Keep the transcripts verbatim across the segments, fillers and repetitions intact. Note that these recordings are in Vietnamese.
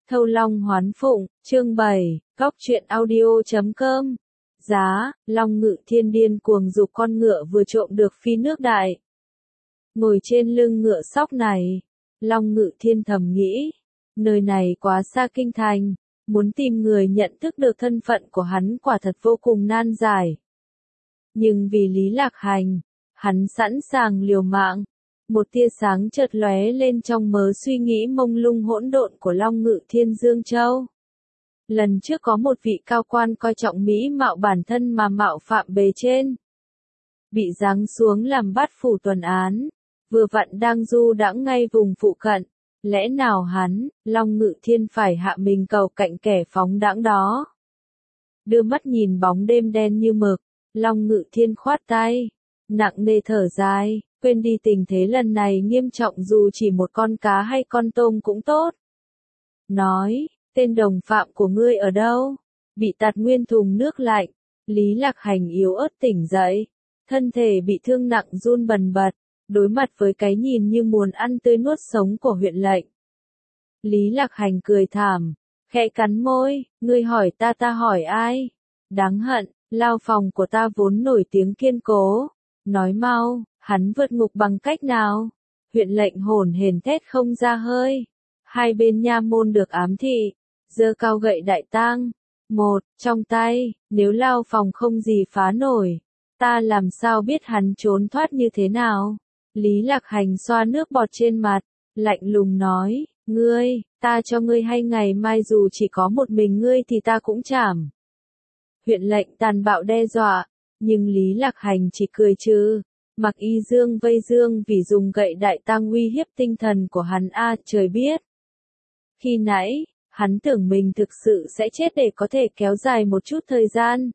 Thâu Long Hoán Phụng, chương bảy, Góc truyện audio chấm com. Giá, Long Ngự Thiên điên cuồng giục con ngựa vừa trộm được phi nước đại. Ngồi trên lưng ngựa sóc này, Long Ngự Thiên thầm nghĩ, nơi này quá xa kinh thành, muốn tìm người nhận thức được thân phận của hắn quả thật vô cùng nan giải. Nhưng vì Lý Lạc Hành, hắn sẵn sàng liều mạng. Một tia sáng chợt lóe lên trong mớ suy nghĩ mông lung hỗn độn của Long Ngự Thiên Dương Châu. Lần trước có một vị cao quan coi trọng mỹ mạo bản thân mà mạo phạm bề trên. Bị giáng xuống làm bát phủ tuần án, vừa vặn đang du đãng ngay vùng phụ cận. Lẽ nào hắn, Long Ngự Thiên phải hạ mình cầu cạnh kẻ phóng đãng đó? Đưa mắt nhìn bóng đêm đen như mực, Long Ngự Thiên khoát tay, nặng nề thở dài. Quên đi tình thế lần này nghiêm trọng dù chỉ một con cá hay con tôm cũng tốt. Nói, tên đồng phạm của ngươi ở đâu? Bị tạt nguyên thùng nước lạnh, Lý Lạc Hành yếu ớt tỉnh dậy, thân thể bị thương nặng run bần bật, đối mặt với cái nhìn như muốn ăn tươi nuốt sống của huyện lệnh. Lý Lạc Hành cười thảm, khẽ cắn môi, ngươi hỏi ta ta hỏi ai? Đáng hận, lao phòng của ta vốn nổi tiếng kiên cố, nói mau. Hắn vượt ngục bằng cách nào? Huyện lệnh hồn hển thét không ra hơi. Hai bên nha môn được ám thị, giơ cao gậy đại tang. Một, trong tay, nếu lao phòng không gì phá nổi, ta làm sao biết hắn trốn thoát như thế nào? Lý Lạc Hành xoa nước bọt trên mặt, lạnh lùng nói, ngươi, ta cho ngươi hay ngày mai dù chỉ có một mình ngươi thì ta cũng chảm. Huyện lệnh tàn bạo đe dọa, nhưng Lý Lạc Hành chỉ cười trừ. Mặc y dương vây dương vì dùng gậy đại tang uy hiếp tinh thần của hắn a à, trời biết. Khi nãy, hắn tưởng mình thực sự sẽ chết để có thể kéo dài một chút thời gian.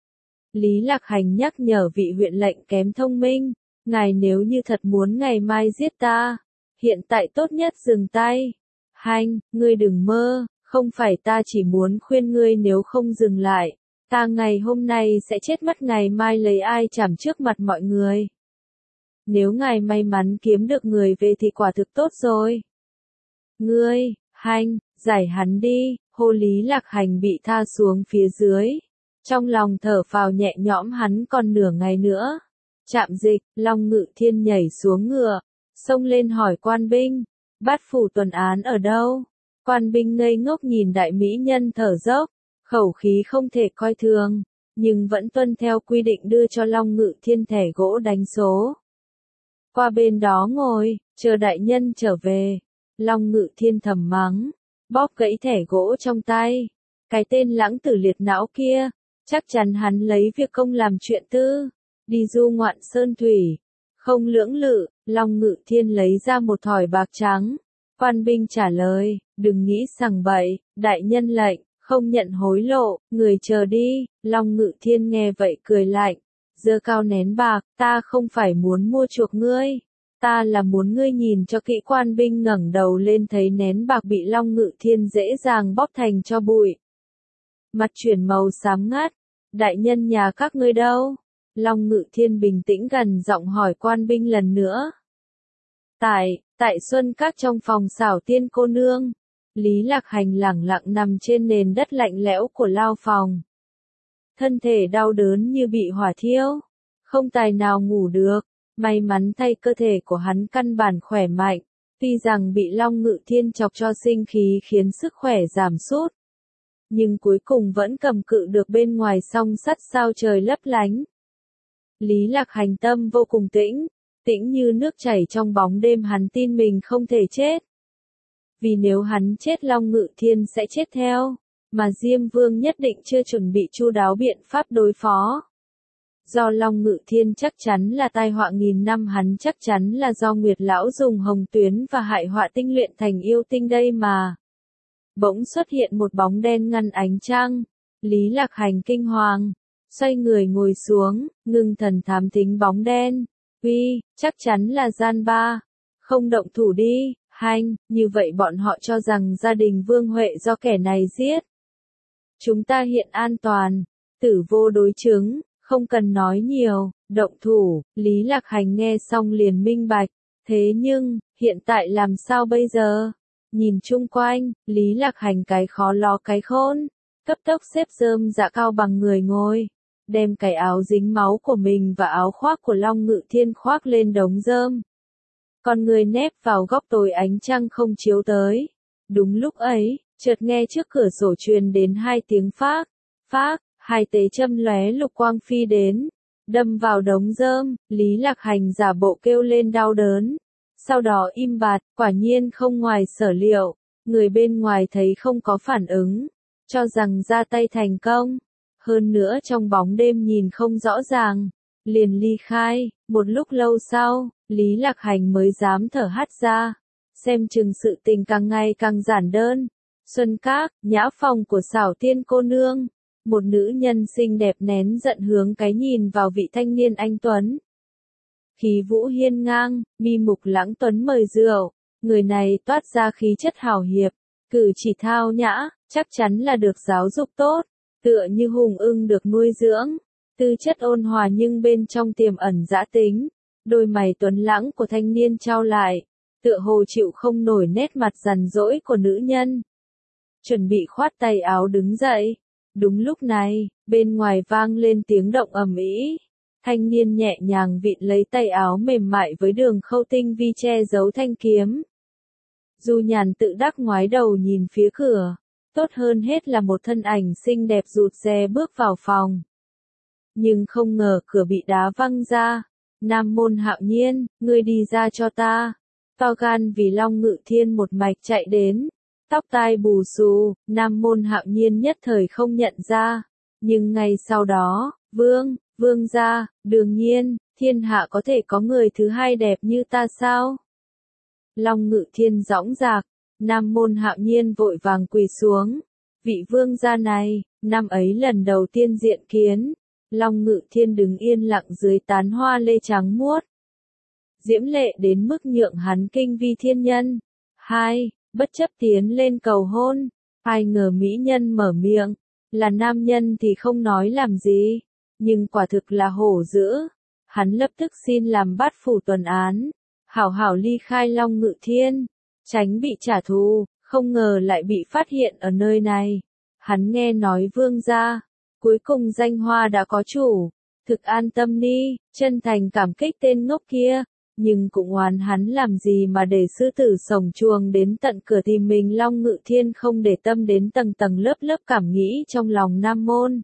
Lý Lạc Hành nhắc nhở vị huyện lệnh kém thông minh, ngài nếu như thật muốn ngày mai giết ta, hiện tại tốt nhất dừng tay. Hành, ngươi đừng mơ, không phải ta chỉ muốn khuyên ngươi nếu không dừng lại, ta ngày hôm nay sẽ chết mất ngày mai lấy ai chảm trước mặt mọi người. Nếu ngài may mắn kiếm được người về thì quả thực tốt rồi. Ngươi, Hành, giải hắn đi, hô Lý Lạc Hành bị tha xuống phía dưới. Trong lòng thở phào nhẹ nhõm hắn còn nửa ngày nữa. Trạm dịch, Long Ngự Thiên nhảy xuống ngựa, xông lên hỏi quan binh, bát phủ tuần án ở đâu? Quan binh ngây ngốc nhìn đại mỹ nhân thở dốc, khẩu khí không thể coi thường, nhưng vẫn tuân theo quy định đưa cho Long Ngự Thiên thẻ gỗ đánh số. Qua bên đó ngồi, chờ đại nhân trở về. Long Ngự Thiên thầm mắng, bóp gãy thẻ gỗ trong tay. Cái tên lãng tử liệt não kia, chắc chắn hắn lấy việc công làm chuyện tư, đi du ngoạn sơn thủy. Không lưỡng lự, Long Ngự Thiên lấy ra một thỏi bạc trắng. Quan binh trả lời, đừng nghĩ sằng bậy, đại nhân lệnh, không nhận hối lộ, người chờ đi. Long Ngự Thiên nghe vậy cười lạnh. Giơ cao nén bạc, ta không phải muốn mua chuộc ngươi, ta là muốn ngươi nhìn cho kỹ. Quan binh ngẩng đầu lên thấy nén bạc bị Long Ngự Thiên dễ dàng bóp thành cho bụi. Mặt chuyển màu xám ngắt, đại nhân nhà các ngươi đâu? Long Ngự Thiên bình tĩnh gần giọng hỏi quan binh lần nữa. Tại, tại Xuân Các trong phòng xảo tiên cô nương. Lý Lạc Hành lẳng lặng nằm trên nền đất lạnh lẽo của lao phòng. Thân thể đau đớn như bị hỏa thiêu, không tài nào ngủ được. May mắn thay cơ thể của hắn căn bản khỏe mạnh, tuy rằng bị Long Ngự Thiên chọc cho sinh khí khiến sức khỏe giảm sút, nhưng cuối cùng vẫn cầm cự được bên ngoài song sắt sao trời lấp lánh. Lý Lạc Hành tâm vô cùng tĩnh, tĩnh như nước chảy trong bóng đêm. Hắn tin mình không thể chết, vì nếu hắn chết Long Ngự Thiên sẽ chết theo. Mà Diêm Vương nhất định chưa chuẩn bị chu đáo biện pháp đối phó. Do Long Ngự Thiên chắc chắn là tai họa nghìn năm, hắn chắc chắn là do Nguyệt Lão dùng hồng tuyến và hại họa tinh luyện thành yêu tinh đây mà. Bỗng xuất hiện một bóng đen ngăn ánh trăng. Lý Lạc Hành kinh hoàng, xoay người ngồi xuống, ngưng thần thám thính bóng đen. Uy, chắc chắn là gian ba. Không động thủ đi, Hành, như vậy bọn họ cho rằng gia đình Vương Huệ do kẻ này giết. Chúng ta hiện an toàn, tử vô đối chứng, không cần nói nhiều, động thủ. Lý Lạc Hành nghe xong liền minh bạch, thế nhưng, hiện tại làm sao bây giờ? Nhìn chung quanh, Lý Lạc Hành cái khó lo cái khôn, cấp tốc xếp rơm dạ cao bằng người ngồi, đem cái áo dính máu của mình và áo khoác của Long Ngự Thiên khoác lên đống rơm. Con người nép vào góc tối ánh trăng không chiếu tới. Đúng lúc ấy, chợt nghe trước cửa sổ truyền đến hai tiếng phác, phác, hai tế châm lóe lục quang phi đến, đâm vào đống rơm, Lý Lạc Hành giả bộ kêu lên đau đớn. Sau đó im bặt, quả nhiên không ngoài sở liệu, người bên ngoài thấy không có phản ứng, cho rằng ra tay thành công. Hơn nữa trong bóng đêm nhìn không rõ ràng, liền ly khai. Một lúc lâu sau, Lý Lạc Hành mới dám thở hắt ra, xem chừng sự tình càng ngày càng giản đơn. Xuân Các, nhã phòng của xảo tiên cô nương, một nữ nhân xinh đẹp nén giận hướng cái nhìn vào vị thanh niên anh tuấn. Khí vũ hiên ngang, mi mục lãng tuấn mời rượu, người này toát ra khí chất hào hiệp, cử chỉ thao nhã, chắc chắn là được giáo dục tốt, tựa như hùng ưng được nuôi dưỡng, tư chất ôn hòa nhưng bên trong tiềm ẩn dã tính. Đôi mày tuấn lãng của thanh niên trao lại, tựa hồ chịu không nổi nét mặt rằn rỗi của nữ nhân. Chuẩn bị khoát tay áo đứng dậy. Đúng lúc này, bên ngoài vang lên tiếng động ầm ĩ. Thanh niên nhẹ nhàng vịn lấy tay áo mềm mại với đường khâu tinh vi che giấu thanh kiếm. Du Nhàn tự đắc ngoái đầu nhìn phía cửa, tốt hơn hết là một thân ảnh xinh đẹp rụt rè bước vào phòng. Nhưng không ngờ cửa bị đá văng ra. Nam Môn Hạo Nhiên, ngươi đi ra cho ta. To gan vì Long Ngự Thiên một mạch chạy đến, tóc tai bù xù, Nam Môn Hạo Nhiên nhất thời không nhận ra. Nhưng ngay sau đó, vương, vương gia, đương nhiên, thiên hạ có thể có người thứ hai đẹp như ta sao? Long Ngự Thiên dõng dạc, Nam Môn Hạo Nhiên vội vàng quỳ xuống. Vị vương gia này, năm ấy lần đầu tiên diện kiến. Long Ngự Thiên đứng yên lặng dưới tán hoa lê trắng muốt. Diễm lệ đến mức nhượng hắn kinh vi thiên nhân. Hai, bất chấp tiến lên cầu hôn. Ai ngờ mỹ nhân mở miệng. Là nam nhân thì không nói làm gì. Nhưng quả thực là hổ dữ. Hắn lập tức xin làm bát phủ tuần án. Hảo hảo ly khai Long Ngự Thiên. Tránh bị trả thù, không ngờ lại bị phát hiện ở nơi này. Hắn nghe nói vương gia. Cuối cùng danh hoa đã có chủ, thực an tâm đi, chân thành cảm kích tên ngốc kia, nhưng cũng oán hắn làm gì mà để sư tử sổng chuồng đến tận cửa tìm mình. Long Ngự Thiên không để tâm đến tầng tầng lớp lớp cảm nghĩ trong lòng Nam Môn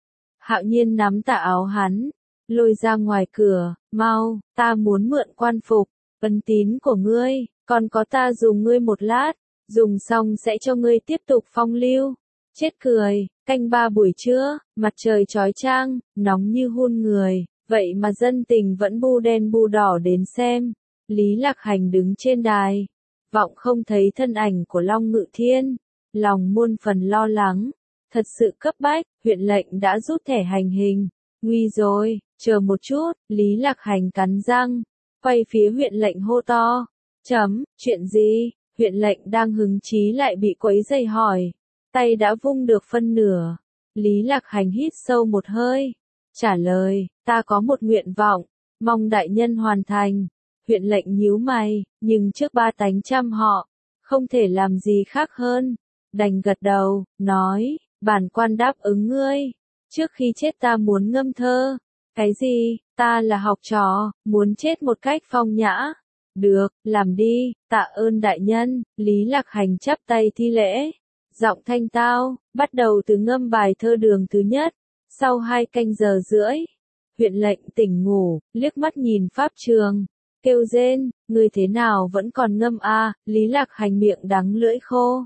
Hạo Nhiên, nắm tà áo hắn, lôi ra ngoài cửa. Mau, ta muốn mượn quan phục, ân tín của ngươi, còn có ta dùng ngươi một lát, dùng xong sẽ cho ngươi tiếp tục phong lưu. Chết cười. Canh ba buổi trưa, mặt trời chói chang, nóng như hun người, vậy mà dân tình vẫn bu đen bu đỏ đến xem. Lý Lạc Hành đứng trên đài, vọng không thấy thân ảnh của Long Ngự Thiên, lòng muôn phần lo lắng, thật sự cấp bách. Huyện lệnh đã rút thẻ hành hình, nguy rồi, chờ một chút. Lý Lạc Hành cắn răng, quay phía huyện lệnh hô to. Chấm, chuyện gì? Huyện lệnh đang hứng chí lại bị quấy rầy hỏi. Tay đã vung được phân nửa. Lý Lạc Hành hít sâu một hơi, trả lời, ta có một nguyện vọng, mong đại nhân hoàn thành. Huyện lệnh nhíu mày, nhưng trước ba tánh trăm họ, không thể làm gì khác hơn. Đành gật đầu, nói, bản quan đáp ứng ngươi. Trước khi chết ta muốn ngâm thơ. Cái gì? Ta là học trò, muốn chết một cách phong nhã. Được, làm đi, tạ ơn đại nhân. Lý Lạc Hành chắp tay thi lễ. Giọng thanh tao, bắt đầu từ ngâm bài thơ đường thứ nhất. Sau hai canh giờ rưỡi, huyện lệnh tỉnh ngủ, liếc mắt nhìn pháp trường, kêu rên, người thế nào vẫn còn ngâm a? Lý Lạc Hành miệng đắng lưỡi khô,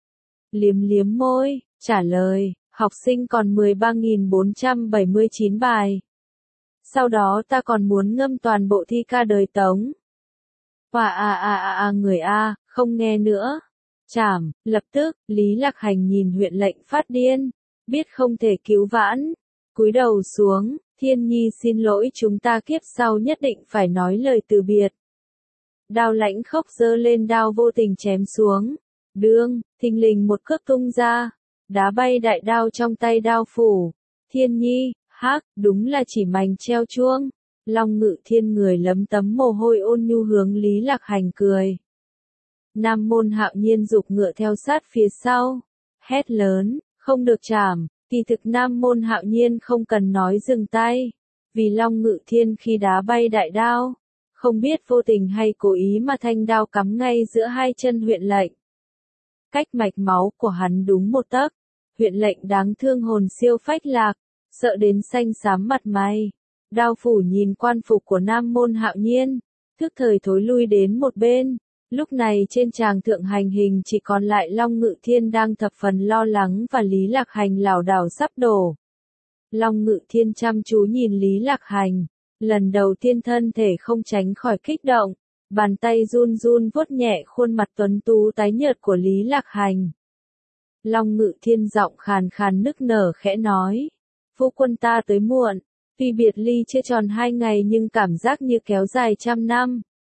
liếm liếm môi, trả lời, học sinh còn mười ba nghìn bốn trăm bảy mươi chín bài. Sau đó ta còn muốn ngâm toàn bộ thi ca đời Tống. Và a a a a người a, không nghe nữa. Chảm, lập tức, Lý Lạc Hành nhìn huyện lệnh phát điên, biết không thể cứu vãn, cúi đầu xuống. Thiên nhi xin lỗi, chúng ta kiếp sau nhất định phải nói lời từ biệt. Đao lãnh khốc giơ lên đao vô tình chém xuống, đương, thình lình một cước tung ra, đá bay đại đao trong tay đao phủ. Thiên nhi, hắc, đúng là chỉ mành treo chuông. Long Ngự Thiên người lấm tấm mồ hôi ôn nhu hướng Lý Lạc Hành cười. Nam Môn Hạo Nhiên giục ngựa theo sát phía sau, hét lớn, không được chảm. Kỳ thực Nam Môn Hạo Nhiên không cần nói dừng tay, vì Long Ngự Thiên khi đá bay đại đao, không biết vô tình hay cố ý mà thanh đao cắm ngay giữa hai chân Huyện Lệnh. Cách mạch máu của hắn đúng một tấc, Huyện Lệnh đáng thương hồn siêu phách lạc, sợ đến xanh xám mặt mày. Đao phủ nhìn quan phục của Nam Môn Hạo Nhiên, thức thời thối lui đến một bên. Lúc này trên tràng thượng hành hình chỉ còn lại Long Ngự Thiên đang thập phần lo lắng và Lý Lạc Hành lảo đảo sắp đổ. Long Ngự Thiên chăm chú nhìn Lý Lạc Hành, lần đầu tiên thân thể không tránh khỏi kích động, bàn tay run run vuốt nhẹ khuôn mặt tuấn tú tái nhợt của Lý Lạc Hành. Long Ngự Thiên giọng khàn khàn nức nở khẽ nói, phu quân ta tới muộn, tuy biệt ly chưa tròn hai ngày nhưng cảm giác như kéo dài trăm năm.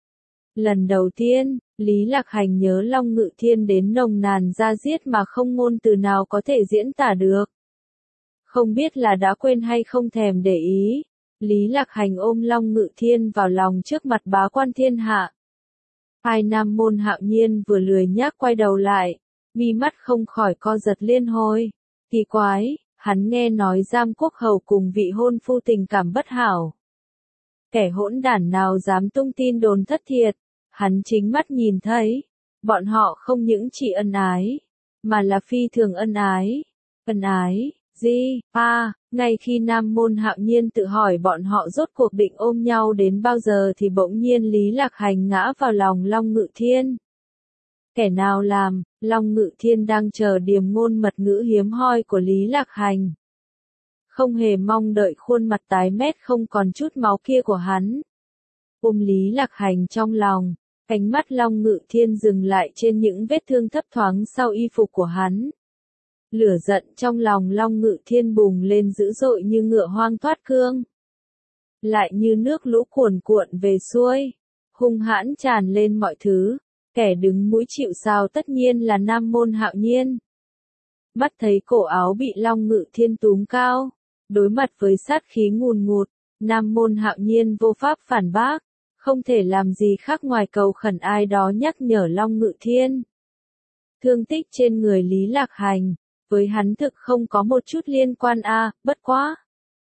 Lần đầu tiên, Lý Lạc Hành nhớ Long Ngự Thiên đến nồng nàn da diết mà không ngôn từ nào có thể diễn tả được. Không biết là đã quên hay không thèm để ý, Lý Lạc Hành ôm Long Ngự Thiên vào lòng trước mặt bá quan thiên hạ. Hai Nam Môn Hạo Nhiên vừa lười nhác quay đầu lại, mi mắt không khỏi co giật liên hồi. Kỳ quái, hắn nghe nói Giam Quốc Hầu cùng vị hôn phu tình cảm bất hảo. Kẻ hỗn đản nào dám tung tin đồn thất thiệt, hắn chính mắt nhìn thấy, bọn họ không những chỉ ân ái, mà là phi thường ân ái. Ân ái, gì, à, ngay khi Nam Môn Hạo Nhiên tự hỏi bọn họ rốt cuộc định ôm nhau đến bao giờ thì bỗng nhiên Lý Lạc Hành ngã vào lòng Long Ngự Thiên. Kẻ nào làm, Long Ngự Thiên đang chờ điềm ngôn mật ngữ hiếm hoi của Lý Lạc Hành. Không hề mong đợi khuôn mặt tái mét không còn chút máu kia của hắn. Ôm Lý Lạc Hành trong lòng, ánh mắt Long Ngự Thiên dừng lại trên những vết thương thấp thoáng sau y phục của hắn. Lửa giận trong lòng Long Ngự Thiên bùng lên dữ dội như ngựa hoang thoát cương. Lại như nước lũ cuồn cuộn về xuôi, hung hãn tràn lên mọi thứ, kẻ đứng mũi chịu sào tất nhiên là Nam Môn Hạo Nhiên. Bắt thấy cổ áo bị Long Ngự Thiên túm cao, đối mặt với sát khí ngùn ngụt, Nam Môn Hạo Nhiên vô pháp phản bác, không thể làm gì khác ngoài cầu khẩn ai đó nhắc nhở Long Ngự Thiên. Thương tích trên người Lý Lạc Hành, với hắn thực không có một chút liên quan a, à, bất quá.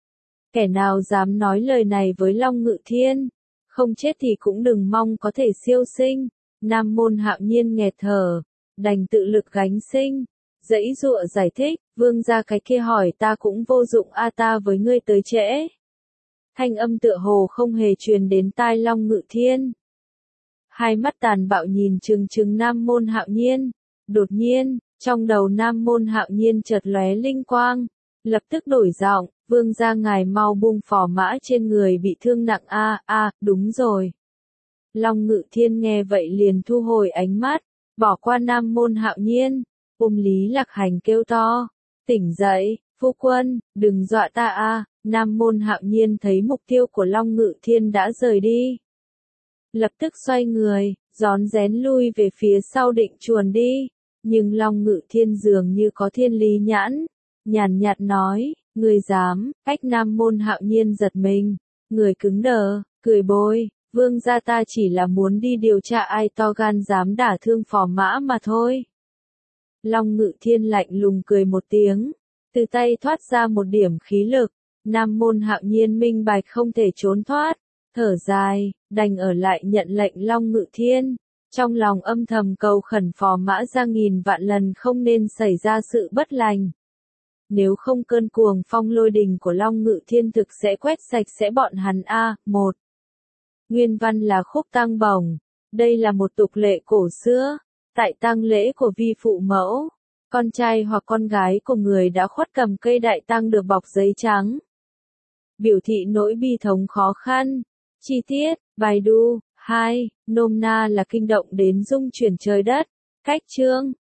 Kẻ nào dám nói lời này với Long Ngự Thiên, không chết thì cũng đừng mong có thể siêu sinh. Nam Môn Hạo Nhiên nghẹt thở, đành tự lực gánh sinh, giãy giụa giải thích, vương gia cái kia hỏi ta cũng vô dụng a, ta với ngươi tới trễ. Thanh âm tựa hồ không hề truyền đến tai Long Ngự Thiên. Hai mắt tàn bạo nhìn chừng chừng Nam Môn Hạo Nhiên, đột nhiên, trong đầu Nam Môn Hạo Nhiên chợt lóe linh quang, lập tức đổi giọng, vương gia ngài mau buông phò mã trên người bị thương nặng a, a, đúng rồi. Long Ngự Thiên nghe vậy liền thu hồi ánh mắt, bỏ qua Nam Môn Hạo Nhiên, ôm Lý Lạc Hành kêu to, tỉnh dậy, phu quân, đừng dọa ta a. Nam Môn Hạo Nhiên thấy mục tiêu của Long Ngự Thiên đã rời đi. Lập tức xoay người, rón rén lui về phía sau định chuồn đi, nhưng Long Ngự Thiên dường như có thiên lý nhãn, nhàn nhạt nói, người dám, cách Nam Môn Hạo Nhiên giật mình, người cứng đờ, cười bồi. Vương gia ta chỉ là muốn đi điều tra ai to gan dám đả thương phò mã mà thôi. Long Ngự Thiên lạnh lùng cười một tiếng, từ tay thoát ra một điểm khí lực, Nam Môn Hạo Nhiên minh bạch không thể trốn thoát, thở dài, đành ở lại nhận lệnh Long Ngự Thiên, trong lòng âm thầm cầu khẩn phò mã ra nghìn vạn lần không nên xảy ra sự bất lành. Nếu không cơn cuồng phong lôi đình của Long Ngự Thiên thực sẽ quét sạch sẽ bọn hắn a. Một. Nguyên văn là khúc tang bổng. Đây là một tục lệ cổ xưa. Tại tang lễ của vi phụ mẫu, con trai hoặc con gái của người đã khuất cầm cây đại tang được bọc giấy trắng. Biểu thị nỗi bi thống khó khăn. Chi tiết, bài đu. hai. Nôm na là kinh động đến rung chuyển trời đất. Cách chương.